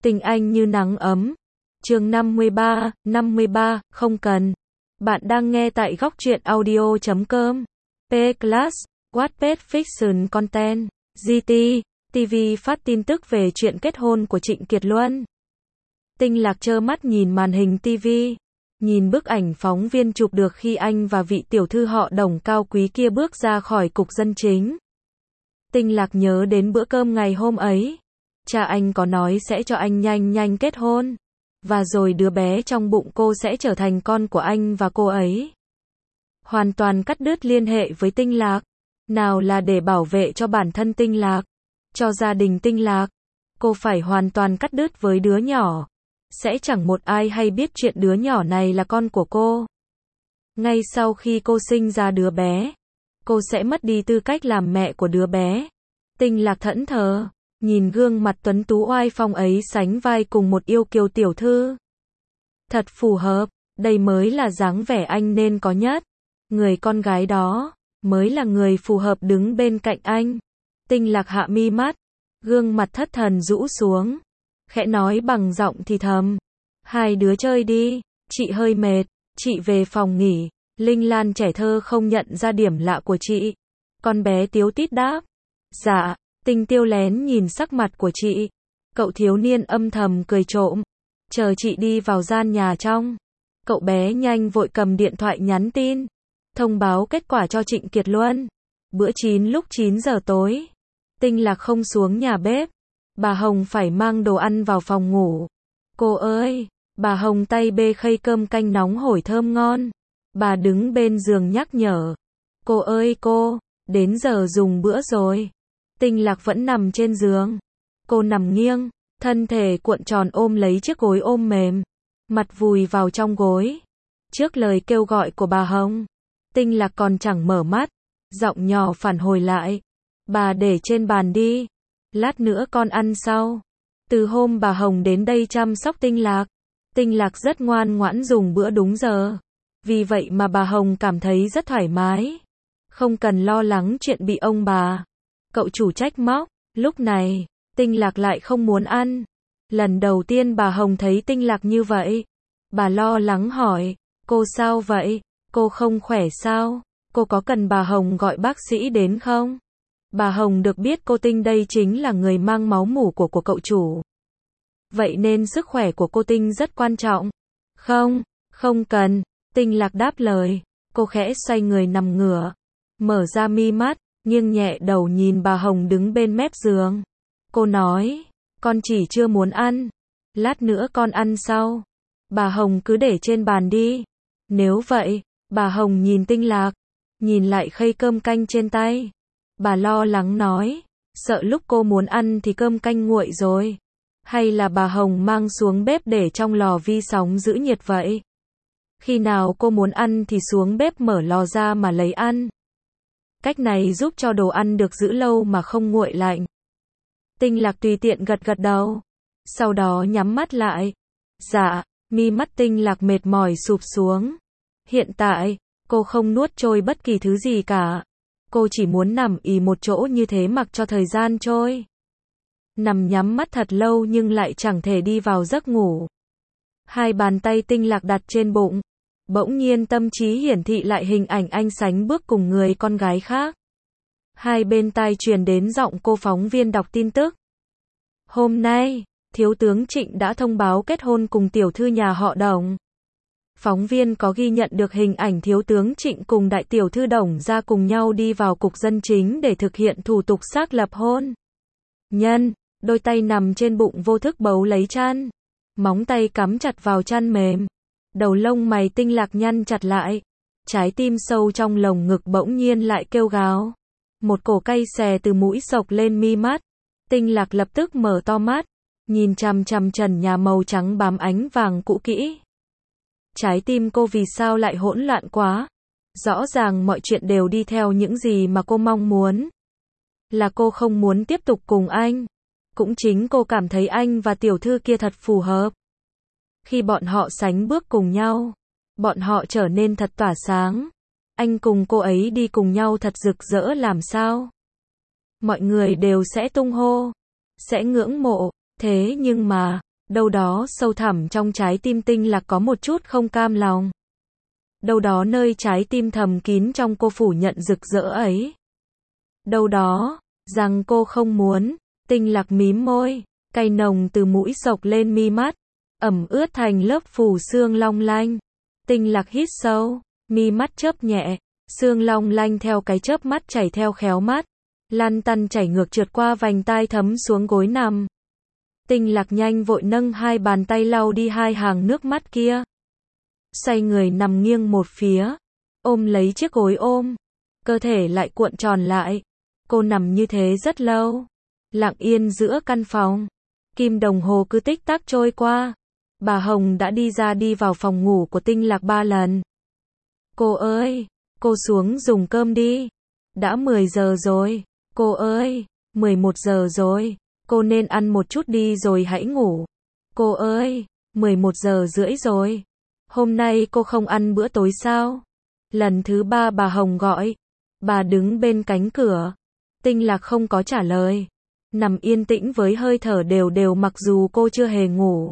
Tình anh như nắng ấm. Chương 53, không cần. Bạn đang nghe tại góc truyện audio.com. P-Class, Wattpad Fiction Content, GT, TV phát tin tức về chuyện kết hôn của Trịnh Kiệt Luân. Tinh Lạc trơ mắt nhìn màn hình TV, nhìn bức ảnh phóng viên chụp được khi anh và vị tiểu thư họ Đồng cao quý kia bước ra khỏi cục dân chính. Tinh Lạc nhớ đến bữa cơm ngày hôm ấy. Cha anh có nói sẽ cho anh nhanh kết hôn. Và rồi đứa bé trong bụng cô sẽ trở thành con của anh và cô ấy. Hoàn toàn cắt đứt liên hệ với Tinh Lạc. Nào là để bảo vệ cho bản thân Tinh Lạc, cho gia đình Tinh Lạc. Cô phải hoàn toàn cắt đứt với đứa nhỏ. Sẽ chẳng một ai hay biết chuyện đứa nhỏ này là con của cô. Ngay sau khi cô sinh ra đứa bé, cô sẽ mất đi tư cách làm mẹ của đứa bé. Tinh Lạc thẫn thờ, nhìn gương mặt tuấn tú oai phong ấy sánh vai cùng một yêu kiều tiểu thư. Thật phù hợp, đây mới là dáng vẻ anh nên có nhất. Người con gái đó, mới là người phù hợp đứng bên cạnh anh. Tinh Lạc hạ mi mắt, gương mặt thất thần rũ xuống. Khẽ nói bằng giọng thì thầm. Hai đứa chơi đi, chị hơi mệt, chị về phòng nghỉ. Linh Lan trẻ thơ không nhận ra điểm lạ của chị. Con bé Tiếu tít đáp. Dạ. Tinh Tiêu lén nhìn sắc mặt của chị. Cậu thiếu niên âm thầm cười trộm. Chờ chị đi vào gian nhà trong. Cậu bé nhanh vội cầm điện thoại nhắn tin. Thông báo kết quả cho Trịnh Kiệt Luân. Bữa lúc 9 giờ tối. Tinh Lạc không xuống nhà bếp. Bà Hồng phải mang đồ ăn vào phòng ngủ. Cô ơi! Bà Hồng tay bê khay cơm canh nóng hổi thơm ngon. Bà đứng bên giường nhắc nhở. Cô ơi cô! Đến giờ dùng bữa rồi. Tinh Lạc vẫn nằm trên giường. Cô nằm nghiêng, thân thể cuộn tròn ôm lấy chiếc gối ôm mềm, mặt vùi vào trong gối. Trước lời kêu gọi của bà Hồng, Tinh Lạc còn chẳng mở mắt, giọng nhỏ phản hồi lại. Bà để trên bàn đi, lát nữa con ăn sau. Từ hôm bà Hồng đến đây chăm sóc Tinh Lạc rất ngoan ngoãn dùng bữa đúng giờ. Vì vậy mà bà Hồng cảm thấy rất thoải mái. Không cần lo lắng chuyện bị ông bà cậu chủ trách móc. Lúc này, Tinh Lạc lại không muốn ăn. Lần đầu tiên bà Hồng thấy Tinh Lạc như vậy. Bà lo lắng hỏi, cô sao vậy? Cô không khỏe sao? Cô có cần bà Hồng gọi bác sĩ đến không? Bà Hồng được biết cô Tinh đây chính là người mang máu mủ của cậu chủ. Vậy nên sức khỏe của cô Tinh rất quan trọng. Không cần. Tinh Lạc đáp lời. Cô khẽ xoay người nằm ngửa, mở ra mi mắt, nghiêng nhẹ đầu nhìn bà Hồng đứng bên mép giường. Cô nói, con chỉ chưa muốn ăn. Lát nữa con ăn sau. Bà Hồng cứ để trên bàn đi. Nếu vậy, bà Hồng nhìn Tinh Lạc, nhìn lại khay cơm canh trên tay. Bà lo lắng nói, sợ lúc cô muốn ăn thì cơm canh nguội rồi. Hay là bà Hồng mang xuống bếp để trong lò vi sóng giữ nhiệt vậy? Khi nào cô muốn ăn thì xuống bếp mở lò ra mà lấy ăn. Cách này giúp cho đồ ăn được giữ lâu mà không nguội lạnh. Tinh Lạc tùy tiện gật đầu. Sau đó nhắm mắt lại. Dạ, mi mắt Tinh Lạc mệt mỏi sụp xuống. Hiện tại, cô không nuốt trôi bất kỳ thứ gì cả. Cô chỉ muốn nằm ì một chỗ như thế mặc cho thời gian trôi. Nằm nhắm mắt thật lâu nhưng lại chẳng thể đi vào giấc ngủ. Hai bàn tay Tinh Lạc đặt trên bụng. Bỗng nhiên tâm trí hiển thị lại hình ảnh anh sánh bước cùng người con gái khác. Hai bên tai truyền đến giọng cô phóng viên đọc tin tức. Hôm nay, Thiếu tướng Trịnh đã thông báo kết hôn cùng tiểu thư nhà họ Đồng. Phóng viên có ghi nhận được hình ảnh Thiếu tướng Trịnh cùng đại tiểu thư Đồng ra cùng nhau đi vào cục dân chính để thực hiện thủ tục xác lập hôn nhân. Đôi tay nằm trên bụng vô thức bấu lấy chăn. Móng tay cắm chặt vào chăn mềm. Đầu lông mày Tinh Lạc nhăn chặt lại. Trái tim sâu trong lồng ngực bỗng nhiên lại kêu gào. Một cổ cay xè từ mũi xộc lên mi mắt. Tinh Lạc lập tức mở to mắt, nhìn chằm chằm trần nhà màu trắng bám ánh vàng cũ kỹ. Trái tim cô vì sao lại hỗn loạn quá? Rõ ràng mọi chuyện đều đi theo những gì mà cô mong muốn. Là cô không muốn tiếp tục cùng anh. Cũng chính cô cảm thấy anh và tiểu thư kia thật phù hợp. Khi bọn họ sánh bước cùng nhau, bọn họ trở nên thật tỏa sáng. Anh cùng cô ấy đi cùng nhau thật rực rỡ làm sao? Mọi người đều sẽ tung hô, sẽ ngưỡng mộ. Thế nhưng mà, Đâu đó sâu thẳm trong trái tim Tinh Lạc có một chút không cam lòng. Đâu đó nơi trái tim thầm kín trong cô phủ nhận rực rỡ ấy. Đâu đó, rằng cô không muốn. Tinh Lạc mím môi, cay nồng từ mũi xộc lên mi mắt, ẩm ướt thành lớp phủ sương long lanh. Tinh Lạc hít sâu, mi mắt chớp nhẹ, sương long lanh theo cái chớp mắt chảy theo khéo mắt, lăn tăn chảy ngược trượt qua vành tai thấm xuống gối nằm. Tinh Lạc nhanh vội nâng hai bàn tay lau đi hai hàng nước mắt kia. Xoay người nằm nghiêng một phía, ôm lấy chiếc gối ôm, cơ thể lại cuộn tròn lại. Cô nằm như thế rất lâu, lặng yên giữa căn phòng. Kim đồng hồ cứ tích tắc trôi qua. Bà Hồng đã đi ra đi vào phòng ngủ của Tinh Lạc 3 lần. Cô ơi, cô xuống dùng cơm đi. Đã 10 giờ rồi. Cô ơi, 11 giờ rồi. Cô nên ăn một chút đi rồi hãy ngủ. Cô ơi, 11 giờ rưỡi rồi. Hôm nay cô không ăn bữa tối sao? Lần thứ 3 bà Hồng gọi. Bà đứng bên cánh cửa. Tinh Lạc không có trả lời. Nằm yên tĩnh với hơi thở đều đều mặc dù cô chưa hề ngủ.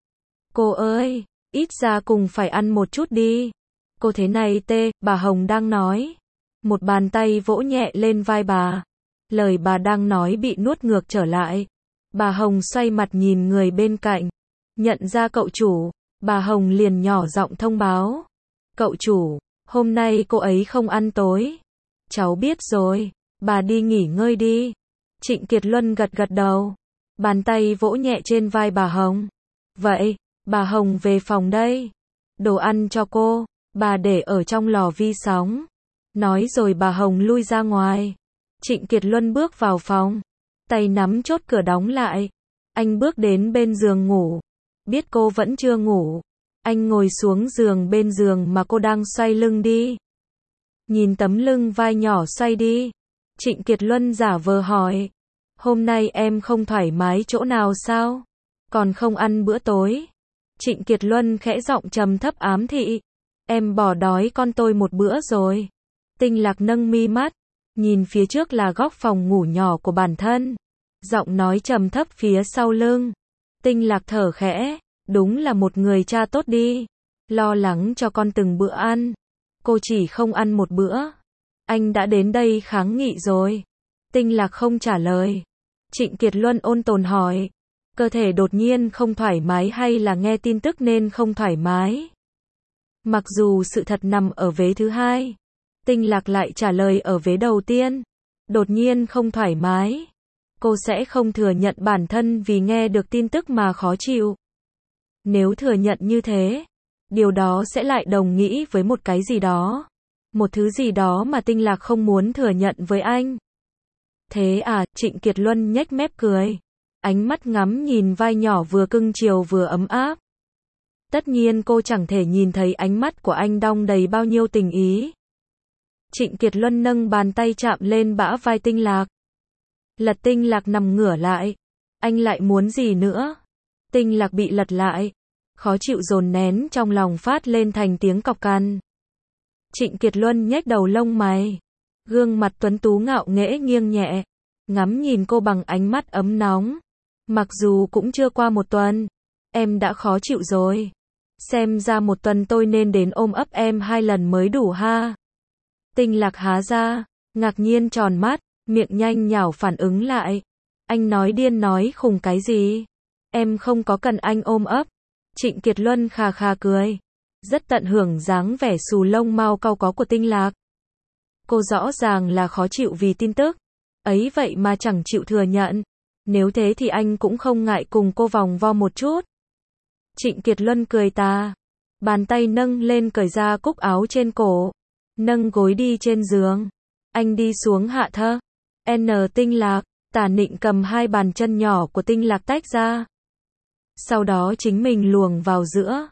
Cô ơi, ít ra cùng phải ăn một chút đi. Cô thế này tê, bà Hồng đang nói. Một bàn tay vỗ nhẹ lên vai bà. Lời bà đang nói bị nuốt ngược trở lại. Bà Hồng xoay mặt nhìn người bên cạnh. Nhận ra cậu chủ, bà Hồng liền nhỏ giọng thông báo. Cậu chủ, hôm nay cô ấy không ăn tối. Cháu biết rồi, bà đi nghỉ ngơi đi. Trịnh Kiệt Luân gật gật đầu. Bàn tay vỗ nhẹ trên vai bà Hồng. Vậy, bà Hồng về phòng đây. Đồ ăn cho cô, bà để ở trong lò vi sóng. Nói rồi bà Hồng lui ra ngoài. Trịnh Kiệt Luân bước vào phòng. Tay nắm chốt cửa đóng lại. Anh bước đến bên giường ngủ. Biết cô vẫn chưa ngủ. Anh ngồi xuống giường bên giường mà cô đang xoay lưng đi. Nhìn tấm lưng vai nhỏ xoay đi. Trịnh Kiệt Luân giả vờ hỏi. Hôm nay em không thoải mái chỗ nào sao? Còn không ăn bữa tối? Trịnh Kiệt Luân khẽ giọng trầm thấp ám thị. Em bỏ đói con tôi một bữa rồi. Tinh Lạc nâng mi mắt. Nhìn phía trước là góc phòng ngủ nhỏ của bản thân. Giọng nói trầm thấp phía sau lưng. Tinh Lạc thở khẽ. Đúng là một người cha tốt đi. Lo lắng cho con từng bữa ăn. Cô chỉ không ăn một bữa. Anh đã đến đây kháng nghị rồi. Tinh Lạc không trả lời. Trịnh Kiệt Luân ôn tồn hỏi. Cơ thể đột nhiên không thoải mái hay là nghe tin tức nên không thoải mái? Mặc dù sự thật nằm ở vế thứ hai. Tinh Lạc lại trả lời ở vế đầu tiên. Đột nhiên không thoải mái. Cô sẽ không thừa nhận bản thân vì nghe được tin tức mà khó chịu. Nếu thừa nhận như thế, điều đó sẽ lại đồng nghĩa với một cái gì đó. Một thứ gì đó mà Tinh Lạc không muốn thừa nhận với anh. Thế à, Trịnh Kiệt Luân nhếch mép cười. Ánh mắt ngắm nhìn vai nhỏ vừa cưng chiều vừa ấm áp. Tất nhiên cô chẳng thể nhìn thấy ánh mắt của anh đong đầy bao nhiêu tình ý. Trịnh Kiệt Luân nâng bàn tay chạm lên bả vai Tinh Lạc. Lật Tinh Lạc nằm ngửa lại. Anh lại muốn gì nữa? Tinh Lạc bị lật lại. Khó chịu dồn nén trong lòng phát lên thành tiếng cọc cằn. Trịnh Kiệt Luân nhếch đầu lông mày. Gương mặt tuấn tú ngạo nghễ nghiêng nhẹ. Ngắm nhìn cô bằng ánh mắt ấm nóng. Mặc dù cũng chưa qua một tuần. Em đã khó chịu rồi. Xem ra một tuần tôi nên đến ôm ấp em 2 lần mới đủ ha. Tinh Lạc há ra. Ngạc nhiên tròn mắt. Miệng nhanh nhảu phản ứng lại. Anh nói điên nói khùng cái gì? Em không có cần anh ôm ấp. Trịnh Kiệt Luân khà khà cười. Rất tận hưởng dáng vẻ xù lông mau cau có của Tinh Lạc. Cô rõ ràng là khó chịu vì tin tức. Ấy vậy mà chẳng chịu thừa nhận. Nếu thế thì anh cũng không ngại cùng cô vòng vo một chút. Trịnh Kiệt Luân cười tà. Bàn tay nâng lên cởi ra cúc áo trên cổ. Nâng gối đi trên giường. Anh đi xuống hạ thấp. Tinh Lạc. Tả Nịnh cầm hai bàn chân nhỏ của Tinh Lạc tách ra. Sau đó chính mình luồng vào giữa.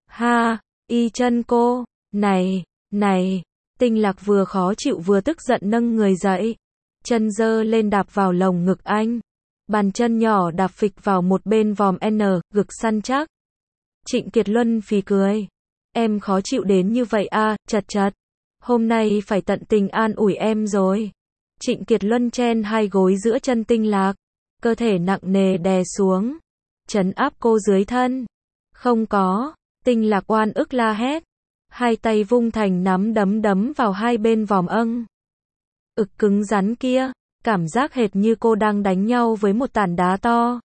Ha, y chân cô. Này, này. Tinh Lạc vừa khó chịu vừa tức giận nâng người dậy. Chân giơ lên đạp vào lồng ngực anh. Bàn chân nhỏ đạp phịch vào một bên vòm ngực săn chắc. Trịnh Kiệt Luân phì cười. Em khó chịu đến như vậy à, chật chật. Hôm nay phải tận tình an ủi em rồi. Trịnh Kiệt Luân chen hai gối giữa chân Tinh Lạc. Cơ thể nặng nề đè xuống. trấn áp cô dưới thân. Không có, Tinh Lạc oan ức la hét. Hai tay vung thành nắm đấm đấm vào hai bên vòm âng. Ực cứng rắn kia, cảm giác hệt như cô đang đánh nhau với một tảng đá to.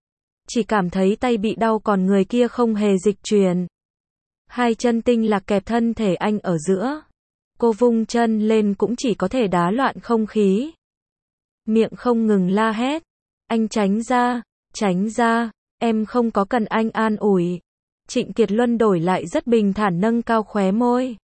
Chỉ cảm thấy tay bị đau còn người kia không hề dịch chuyển. Hai chân Tinh Lạc kẹp thân thể anh ở giữa. Cô vung chân lên cũng chỉ có thể đá loạn không khí. Miệng không ngừng la hét. Anh tránh ra, em không có cần anh an ủi. Trịnh Kiệt Luân đổi lại rất bình thản nâng cao khóe môi.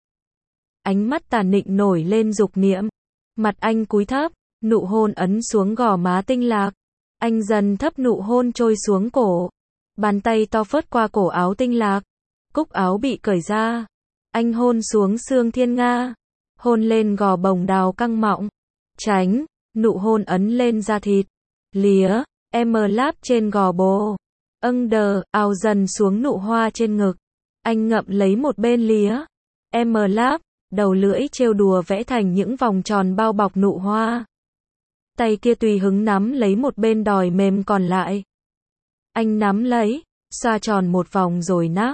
Ánh mắt tàn nịnh nổi lên dục niệm. Mặt anh cúi thấp, nụ hôn ấn xuống gò má Tinh Lạc. Anh dần thấp nụ hôn trôi xuống cổ. Bàn tay to phớt qua cổ áo Tinh Lạc. Cúc áo bị cởi ra. Anh hôn xuống xương thiên nga. Hôn lên gò bồng đào căng mọng. Tránh, nụ hôn ấn lên da thịt. Lía, em láp trên gò bồ. Đờ, ào dần xuống nụ hoa trên ngực. Anh ngậm lấy một bên lía. Em láp, đầu lưỡi trêu đùa vẽ thành những vòng tròn bao bọc nụ hoa. Tay kia tùy hứng nắm lấy một bên đòi mềm còn lại. Anh nắm lấy, xoa tròn một vòng rồi nắc.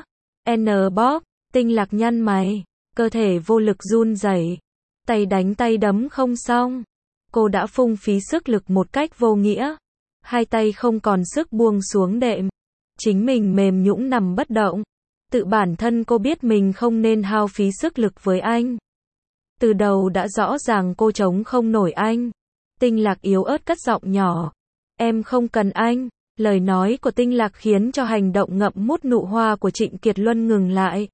Bóp, Tinh Lạc nhăn mày, cơ thể vô lực run rẩy. Tay đánh tay đấm không xong. Cô đã phung phí sức lực một cách vô nghĩa. Hai tay không còn sức buông xuống đệm. Chính mình mềm nhũn nằm bất động. Tự bản thân cô biết mình không nên hao phí sức lực với anh. Từ đầu đã rõ ràng cô chống không nổi anh. Tinh Lạc yếu ớt cất giọng nhỏ. Em không cần anh. Lời nói của Tinh Lạc khiến cho hành động ngậm mút nụ hoa của Trịnh Kiệt Luân ngừng lại.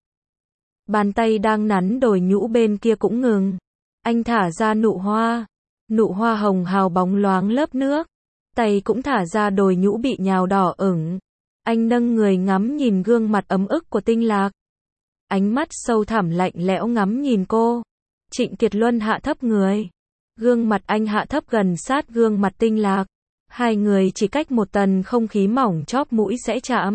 Bàn tay đang nắn đồi nhũ bên kia cũng ngừng. Anh thả ra nụ hoa. Nụ hoa hồng hào bóng loáng lớp nước. Tay cũng thả ra đồi nhũ bị nhào đỏ ửng. Anh nâng người ngắm nhìn gương mặt ấm ức của Tinh Lạc. Ánh mắt sâu thẳm lạnh lẽo ngắm nhìn cô. Trịnh Kiệt Luân hạ thấp người. Gương mặt anh hạ thấp gần sát gương mặt Tinh Lạc. Hai người chỉ cách một tầng không khí mỏng chóp mũi sẽ chạm.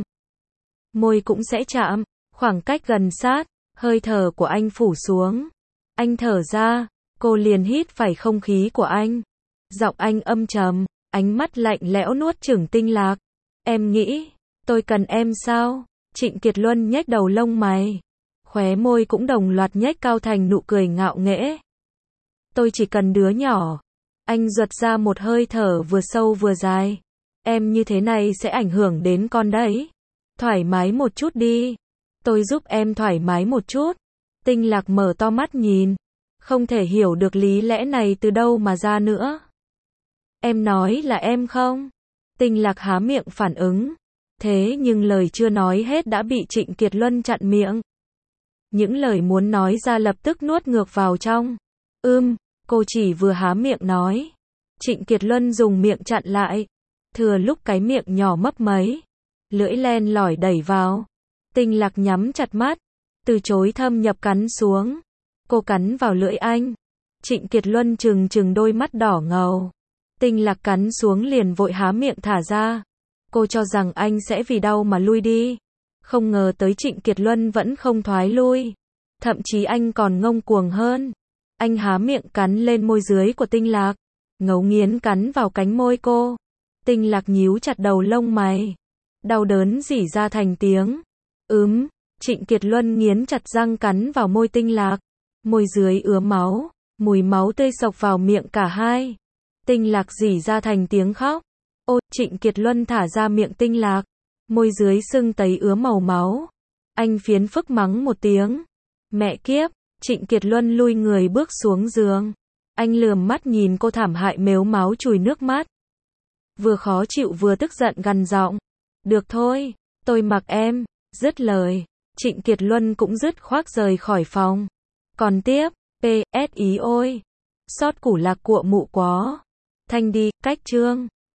Môi cũng sẽ chạm. Khoảng cách gần sát. Hơi thở của anh phủ xuống. Anh thở ra. Cô liền hít phải không khí của anh. Giọng anh âm trầm. Ánh mắt lạnh lẽo nuốt chửng Tinh Lạc. Em nghĩ, tôi cần em sao? Trịnh Kiệt Luân nhếch đầu lông mày. Khóe môi cũng đồng loạt nhếch cao thành nụ cười ngạo nghễ. Tôi chỉ cần đứa nhỏ. Anh giật ra một hơi thở vừa sâu vừa dài. Em như thế này sẽ ảnh hưởng đến con đấy. Thoải mái một chút đi. Tôi giúp em thoải mái một chút. Tinh Lạc mở to mắt nhìn. Không thể hiểu được lý lẽ này từ đâu mà ra nữa. Em nói là em không? Tinh Lạc há miệng phản ứng. Thế nhưng lời chưa nói hết đã bị Trịnh Kiệt Luân chặn miệng. Những lời muốn nói ra lập tức nuốt ngược vào trong. Cô chỉ vừa há miệng nói. Trịnh Kiệt Luân dùng miệng chặn lại. Thừa lúc cái miệng nhỏ mấp mấy. Lưỡi len lỏi đẩy vào. Tinh Lạc nhắm chặt mắt. Từ chối thâm nhập cắn xuống. Cô cắn vào lưỡi anh. Trịnh Kiệt Luân trừng đôi mắt đỏ ngầu. Tinh Lạc cắn xuống liền vội há miệng thả ra. Cô cho rằng anh sẽ vì đau mà lui đi. Không ngờ tới Trịnh Kiệt Luân vẫn không thoái lui. Thậm chí anh còn ngông cuồng hơn. Anh há miệng cắn lên môi dưới của Tinh Lạc. Ngấu nghiến cắn vào cánh môi cô. Tinh Lạc nhíu chặt đầu lông mày. Đau đớn rỉ ra thành tiếng. Trịnh Kiệt Luân nghiến chặt răng cắn vào môi Tinh Lạc. Môi dưới ứa máu. Mùi máu tươi xộc vào miệng cả hai. Tinh Lạc rỉ ra thành tiếng khóc. Trịnh Kiệt Luân thả ra miệng Tinh Lạc. Môi dưới sưng tấy ứa màu máu. Anh phiến phức mắng một tiếng. Mẹ kiếp, Trịnh Kiệt Luân lui người bước xuống giường. Anh lườm mắt nhìn cô thảm hại mếu máu chùi nước mắt. Vừa khó chịu vừa tức giận gằn giọng. Được thôi, tôi mặc em. Dứt lời, Trịnh Kiệt Luân cũng dứt khoác rời khỏi phòng. Còn tiếp, PS ý ôi. Xót củ lạc cụa mụ quá. Thanh đi, cách chương.